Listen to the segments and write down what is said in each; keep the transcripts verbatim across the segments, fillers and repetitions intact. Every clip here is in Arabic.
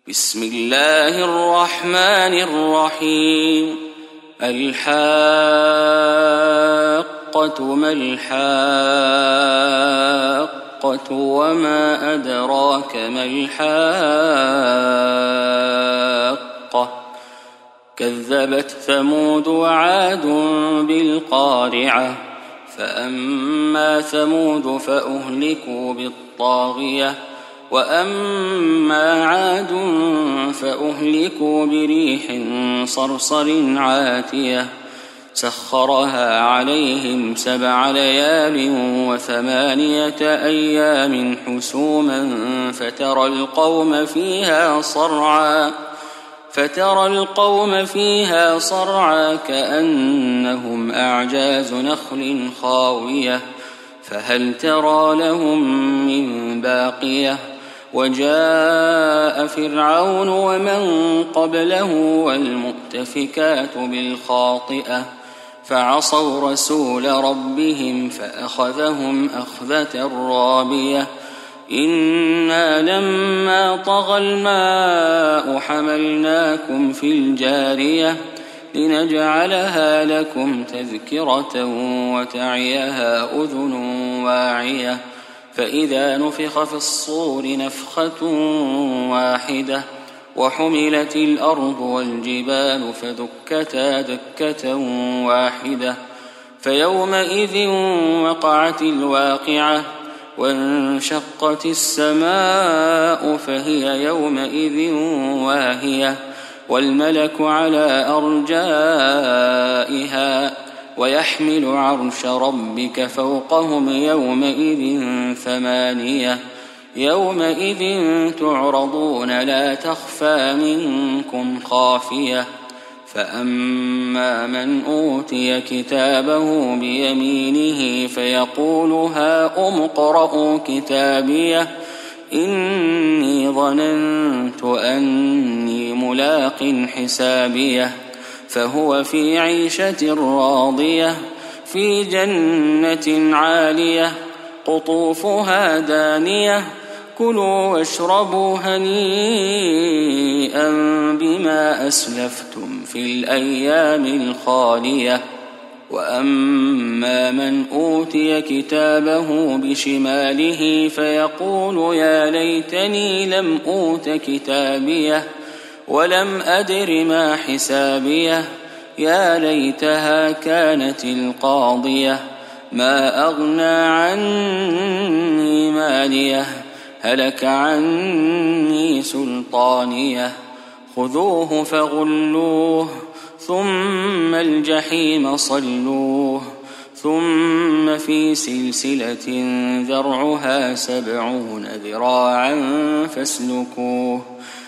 بسم الله الرحمن الرحيم الحاقة ما الحاقة وما أدراك ما الحاقة كذبت ثمود وعاد بالقارعة فأما ثمود فأهلكوا بالطاغية وأما عاد فأهلكوا بريح صرصر عاتية سخرها عليهم سبع ليال وثمانية أيام حسوما فترى القوم فيها صرعا فترى القوم فيها صرعا كأنهم أعجاز نخل خاوية فهل ترى لهم من باقية وجاء فرعون ومن قبله والمؤتفكات بالخاطئة فعصوا رسول ربهم فأخذهم أخذة رابية إنا لما طغى الماء حملناكم في الجارية لنجعلها لكم تذكرة وتعيها أذن واعية فإذا نفخ في الصور نفخة واحدة وحملت الأرض والجبال فدكتا دكة واحدة فيومئذ وقعت الواقعة وانشقت السماء فهي يومئذ واهية والملك على أرجائها ويحمل عرش ربك فوقهم يومئذ ثمانية يومئذ تعرضون لا تخفى منكم خافية فأما من أوتي كتابه بيمينه فيقول هاؤم اقرءوا كتابيه إني ظننت أني ملاق حسابيه فهو في عيشة راضية في جنة عالية قطوفها دانية كلوا واشربوا هنيئا بما أسلفتم في الأيام الخالية وأما من أوتي كتابه بشماله فيقول يا ليتني لم أوت كتابيه ولم أدر ما حسابيه يا ليتها كانت القاضية ما أغنى عني ماليه هلك عني سلطانيه خذوه فغلوه ثم الجحيم صلوه ثم في سلسلة ذرعها سبعون ذراعا فاسلكوه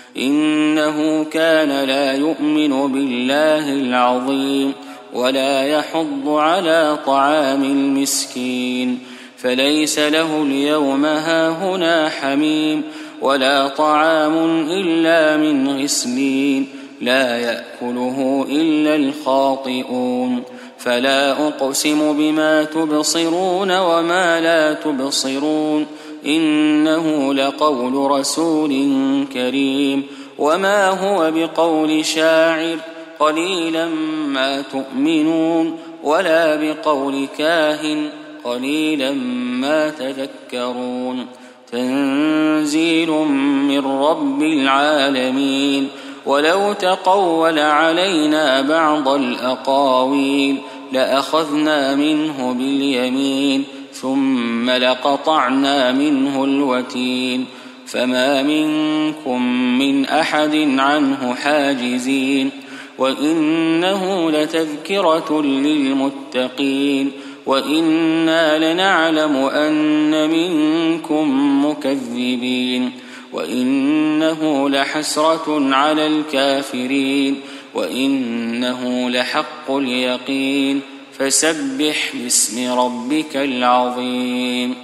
إنه كان لا يؤمن بالله العظيم ولا يحض على طعام المسكين فليس له اليوم هاهنا حميم ولا طعام إلا من غسلين لا يأكله إلا الخاطئون فلا أقسم بما تبصرون وما لا تبصرون إنه لقول رسول كريم وما هو بقول شاعر قليلا ما تؤمنون ولا بقول كاهن قليلا ما تذكرون تنزيل من رب العالمين ولو تقول علينا بعض الأقاويل لأخذنا منه باليمين ثم لقطعنا منه الوتين فما منكم من أحد عنه حاجزين وإنه لتذكرة للمتقين وإنا لنعلم أن منكم مكذبين وإنه لحسرة على الكافرين وإنه لحق اليقين فسبح باسم ربك العظيم.